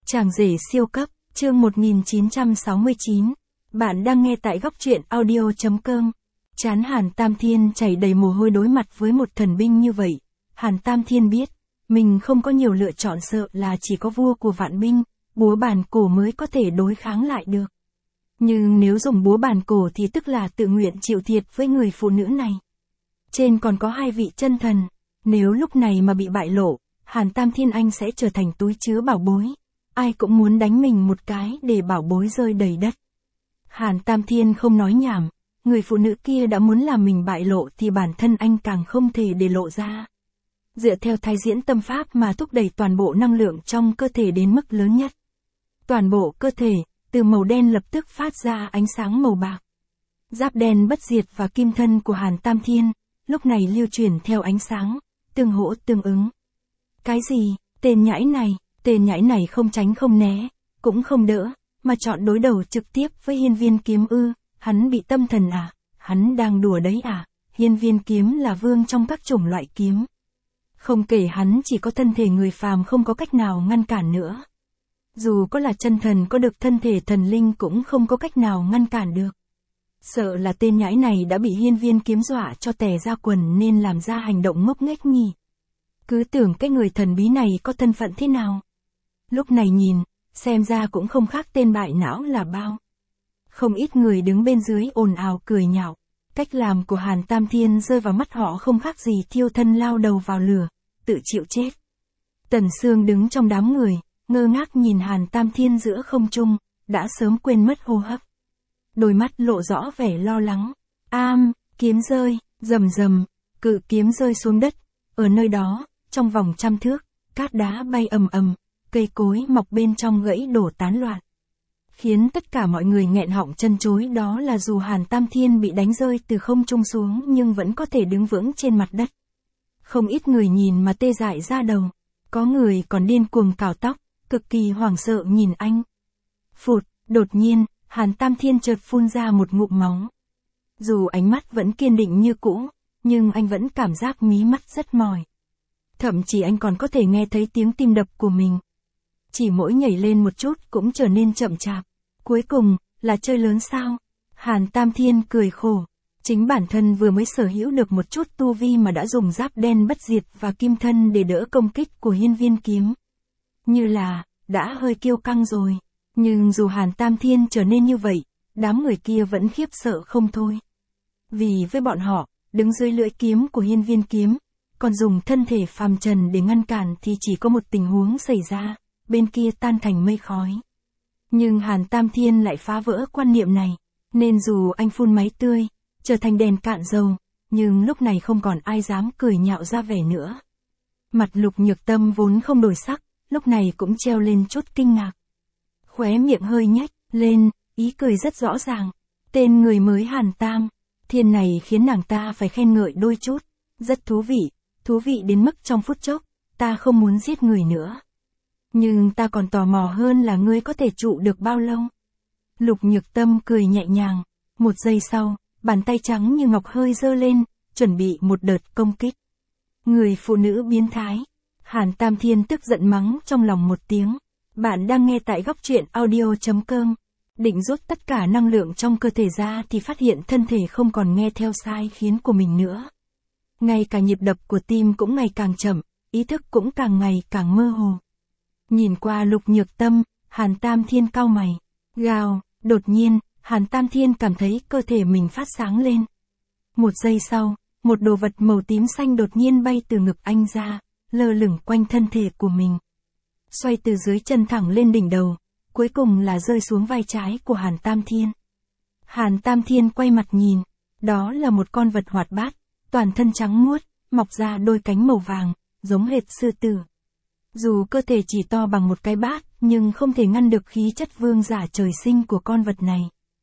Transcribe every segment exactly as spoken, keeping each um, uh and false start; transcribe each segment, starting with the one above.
Chàng rể siêu cấp, chương một nghìn chín trăm sáu mươi chín. Bạn đang nghe tại góc truyện audio chấm com. Chán Hàn Tam Thiên chảy đầy mồ hôi đối mặt với một thần binh như vậy. Hàn Tam Thiên biết, mình không có nhiều lựa chọn, sợ là chỉ có vua của vạn binh, búa bàn cổ mới có thể đối kháng lại được. Nhưng nếu dùng búa bàn cổ thì tức là tự nguyện chịu thiệt với người phụ nữ này. Trên còn có hai vị chân thần, nếu lúc này mà bị bại lộ, Hàn Tam Thiên anh sẽ trở thành túi chứa bảo bối. Ai cũng muốn đánh mình một cái để bảo bối rơi đầy đất. Hàn Tam Thiên không nói nhảm, người phụ nữ kia đã muốn làm mình bại lộ thì bản thân anh càng không thể để lộ ra. Dựa theo thái diễn tâm pháp mà thúc đẩy toàn bộ năng lượng trong cơ thể đến mức lớn nhất. Toàn bộ cơ thể, từ màu đen lập tức phát ra ánh sáng màu bạc. Giáp đen bất diệt và kim thân của Hàn Tam Thiên, lúc này lưu truyền theo ánh sáng, tương hỗ tương ứng. Cái gì, tên nhãi này, tên nhãi này không tránh không né, cũng không đỡ, mà chọn đối đầu trực tiếp với hiên viên kiếm ư, hắn bị tâm thần à, hắn đang đùa đấy à, hiên viên kiếm là vương trong các chủng loại kiếm. Không kể hắn chỉ có thân thể người phàm không có cách nào ngăn cản nữa. Dù có là chân thần có được thân thể thần linh cũng không có cách nào ngăn cản được. Sợ là tên nhãi này đã bị hiên viên kiếm dọa cho tè ra quần nên làm ra hành động ngốc nghếch nhỉ. Cứ tưởng cái người thần bí này có thân phận thế nào. Lúc này nhìn, xem ra cũng không khác tên bại não là bao. Không ít người đứng bên dưới ồn ào cười nhạo. Cách làm của Hàn Tam Thiên rơi vào mắt họ không khác gì thiêu thân lao đầu vào lửa, tự chịu chết. Tần Sương đứng trong đám người, ngơ ngác nhìn Hàn Tam Thiên giữa không trung, đã sớm quên mất hô hấp. Đôi mắt lộ rõ vẻ lo lắng. Am, kiếm rơi, rầm rầm, cự kiếm rơi xuống đất. Ở nơi đó, trong vòng trăm thước, cát đá bay ầm ầm, cây cối mọc bên trong gãy đổ tán loạn. Khiến tất cả mọi người nghẹn họng chân chối, đó là dù Hàn Tam Thiên bị đánh rơi từ không trung xuống nhưng vẫn có thể đứng vững trên mặt đất. Không ít người nhìn mà tê dại ra đầu. Có người còn điên cuồng cào tóc, cực kỳ hoảng sợ nhìn anh. Phụt, đột nhiên, Hàn Tam Thiên chợt phun ra một ngụm máu. Dù ánh mắt vẫn kiên định như cũ, nhưng anh vẫn cảm giác mí mắt rất mỏi. Thậm chí anh còn có thể nghe thấy tiếng tim đập của mình. Chỉ mỗi nhảy lên một chút cũng trở nên chậm chạp. Cuối cùng, là chơi lớn sao? Hàn Tam Thiên cười khổ. Chính bản thân vừa mới sở hữu được một chút tu vi mà đã dùng giáp đen bất diệt và kim thân để đỡ công kích của hiên viên kiếm. Như là, đã hơi kiêu căng rồi. Nhưng dù Hàn Tam Thiên trở nên như vậy, đám người kia vẫn khiếp sợ không thôi. Vì với bọn họ, đứng dưới lưỡi kiếm của hiên viên kiếm, còn dùng thân thể phàm trần để ngăn cản thì chỉ có một tình huống xảy ra, bên kia tan thành mây khói. Nhưng Hàn Tam Thiên lại phá vỡ quan niệm này, nên dù anh phun máy tươi, trở thành đèn cạn dầu, nhưng lúc này không còn ai dám cười nhạo ra vẻ nữa. Mặt Lục Nhược Tâm vốn không đổi sắc, lúc này cũng treo lên chút kinh ngạc. Khóe miệng hơi nhếch lên, ý cười rất rõ ràng. Tên người mới Hàn Tam Thiên này khiến nàng ta phải khen ngợi đôi chút. Rất thú vị, thú vị đến mức trong phút chốc, ta không muốn giết người nữa. Nhưng ta còn tò mò hơn là ngươi có thể trụ được bao lâu. Lục Nhược Tâm cười nhẹ nhàng. Một giây sau, bàn tay trắng như ngọc hơi giơ lên, chuẩn bị một đợt công kích. Người phụ nữ biến thái. Hàn Tam Thiên tức giận mắng trong lòng một tiếng. Bạn đang nghe tại góc truyện audio chấm com. Định rút tất cả năng lượng trong cơ thể ra thì phát hiện thân thể không còn nghe theo sai khiến của mình nữa. Ngay cả nhịp đập của tim cũng ngày càng chậm, ý thức cũng càng ngày càng mơ hồ. Nhìn qua Lục Nhược Tâm, Hàn Tam Thiên cau mày. Gào, đột nhiên, Hàn Tam Thiên cảm thấy cơ thể mình phát sáng lên. Một giây sau, một đồ vật màu tím xanh đột nhiên bay từ ngực anh ra, lơ lửng quanh thân thể của mình. Xoay từ dưới chân thẳng lên đỉnh đầu, cuối cùng là rơi xuống vai trái của Hàn Tam Thiên. Hàn Tam Thiên quay mặt nhìn, đó là một con vật hoạt bát, toàn thân trắng muốt, mọc ra đôi cánh màu vàng, giống hệt sư tử. Dù cơ thể chỉ to bằng một cái bát, nhưng không thể ngăn được khí chất vương giả trời sinh của con vật này.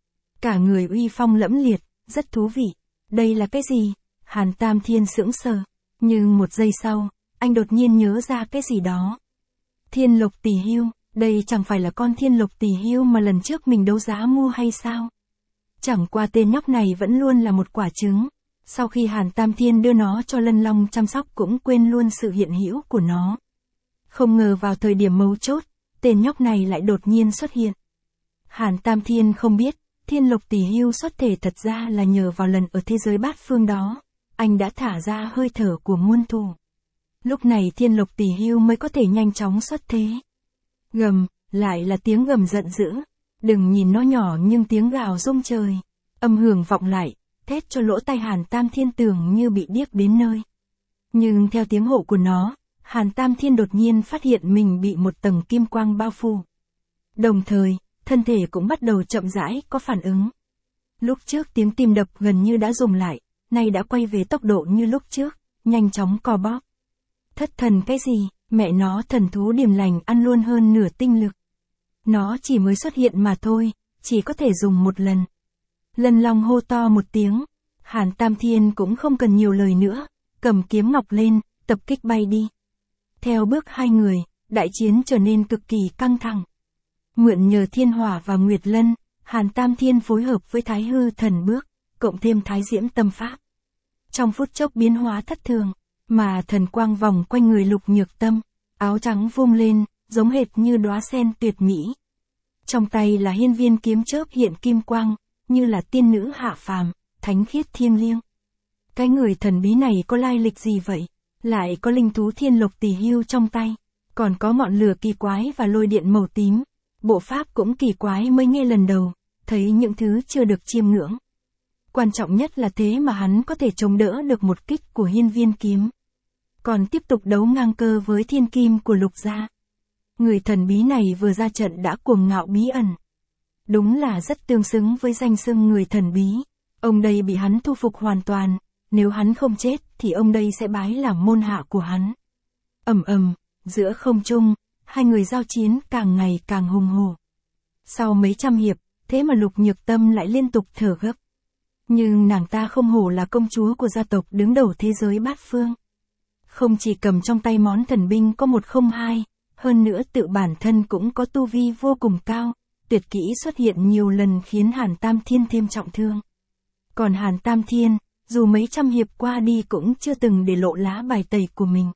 Cả người uy phong lẫm liệt, rất thú vị. Đây là cái gì? Hàn Tam Thiên sững sờ. Nhưng một giây sau, anh đột nhiên nhớ ra cái gì đó. Thiên Lộc Tỳ Hưu, đây chẳng phải là con Thiên Lộc Tỳ Hưu mà lần trước mình đấu giá mua hay sao? Chẳng qua tên nhóc này vẫn luôn là một quả trứng. Sau khi Hàn Tam Thiên đưa nó cho Lân Long chăm sóc cũng quên luôn sự hiện hữu của nó. Không ngờ vào thời điểm mấu chốt, tên nhóc này lại đột nhiên xuất hiện. Hàn Tam Thiên không biết, Thiên Lộc Tỷ Hưu xuất thể thật ra là nhờ vào lần ở thế giới bát phương đó, anh đã thả ra hơi thở của muôn thù. Lúc này Thiên Lộc Tỷ Hưu mới có thể nhanh chóng xuất thế. Gầm, lại là tiếng gầm giận dữ. Đừng nhìn nó nhỏ nhưng tiếng gào rung trời. Âm hưởng vọng lại, thét cho lỗ tai Hàn Tam Thiên tưởng như bị điếc đến nơi. Nhưng theo tiếng hộ của nó, Hàn Tam Thiên đột nhiên phát hiện mình bị một tầng kim quang bao phủ. Đồng thời, thân thể cũng bắt đầu chậm rãi có phản ứng. Lúc trước tiếng tim đập gần như đã dừng lại, nay đã quay về tốc độ như lúc trước, nhanh chóng co bóp. Thất thần cái gì, mẹ nó thần thú điềm lành ăn luôn hơn nửa tinh lực. Nó chỉ mới xuất hiện mà thôi, chỉ có thể dùng một lần. Lân Long hô to một tiếng, Hàn Tam Thiên cũng không cần nhiều lời nữa, cầm kiếm ngọc lên, tập kích bay đi. Theo bước hai người, đại chiến trở nên cực kỳ căng thẳng. Mượn nhờ thiên hỏa và nguyệt lân, Hàn Tam Thiên phối hợp với thái hư thần bước, cộng thêm thái diễm tâm pháp. Trong phút chốc biến hóa thất thường, mà thần quang vòng quanh người Lục Nhược Tâm, áo trắng vung lên, giống hệt như đóa sen tuyệt mỹ. Trong tay là hiên viên kiếm chớp hiện kim quang, như là tiên nữ hạ phàm, thánh khiết thiêng liêng. Cái người thần bí này có lai lịch gì vậy? Lại có linh thú Thiên Lộc Tỷ Hưu trong tay, còn có ngọn lửa kỳ quái và lôi điện màu tím. Bộ pháp cũng kỳ quái mới nghe lần đầu, thấy những thứ chưa được chiêm ngưỡng. Quan trọng nhất là thế mà hắn có thể chống đỡ được một kích của hiên viên kiếm. Còn tiếp tục đấu ngang cơ với thiên kim của Lục gia. Người thần bí này vừa ra trận đã cuồng ngạo bí ẩn. Đúng là rất tương xứng với danh xưng người thần bí. Ông đây bị hắn thu phục hoàn toàn, nếu hắn không chết thì ông đây sẽ bái làm môn hạ của hắn. Ầm ầm, giữa không trung, hai người giao chiến càng ngày càng hùng hổ. Sau mấy trăm hiệp, thế mà Lục Nhược Tâm lại liên tục thở gấp. Nhưng nàng ta không hổ là công chúa của gia tộc đứng đầu thế giới bát phương. Không chỉ cầm trong tay món thần binh có một không hai, hơn nữa tự bản thân cũng có tu vi vô cùng cao, tuyệt kỹ xuất hiện nhiều lần khiến Hàn Tam Thiên thêm trọng thương. Còn Hàn Tam Thiên, dù mấy trăm hiệp qua đi cũng chưa từng để lộ lá bài tẩy của mình.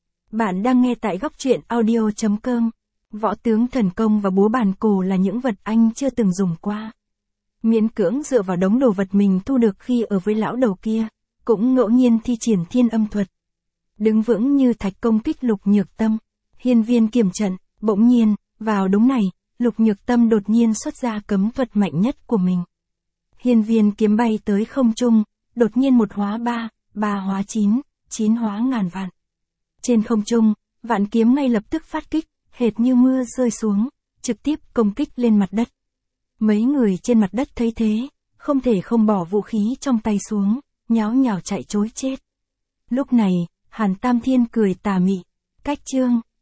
Bạn đang nghe tại góc truyện audio chấm com. Võ tướng thần công và búa bàn cổ là những vật anh chưa từng dùng qua. Miễn cưỡng dựa vào đống đồ vật mình thu được khi ở với lão đầu kia, cũng ngẫu nhiên thi triển thiên âm thuật. Đứng vững như thạch công kích Lục Nhược Tâm, hiên viên kiểm trận, bỗng nhiên, vào đúng này, Lục Nhược Tâm đột nhiên xuất ra cấm thuật mạnh nhất của mình. Hiên viên kiếm bay tới không trung, đột nhiên một hóa ba, ba hóa chín, chín hóa ngàn vạn. Trên không trung, vạn kiếm ngay lập tức phát kích, hệt như mưa rơi xuống, trực tiếp công kích lên mặt đất. Mấy người trên mặt đất thấy thế, không thể không bỏ vũ khí trong tay xuống, nháo nhào chạy trối chết. Lúc này, Hàn Tam Thiên cười tà mị, cách chương.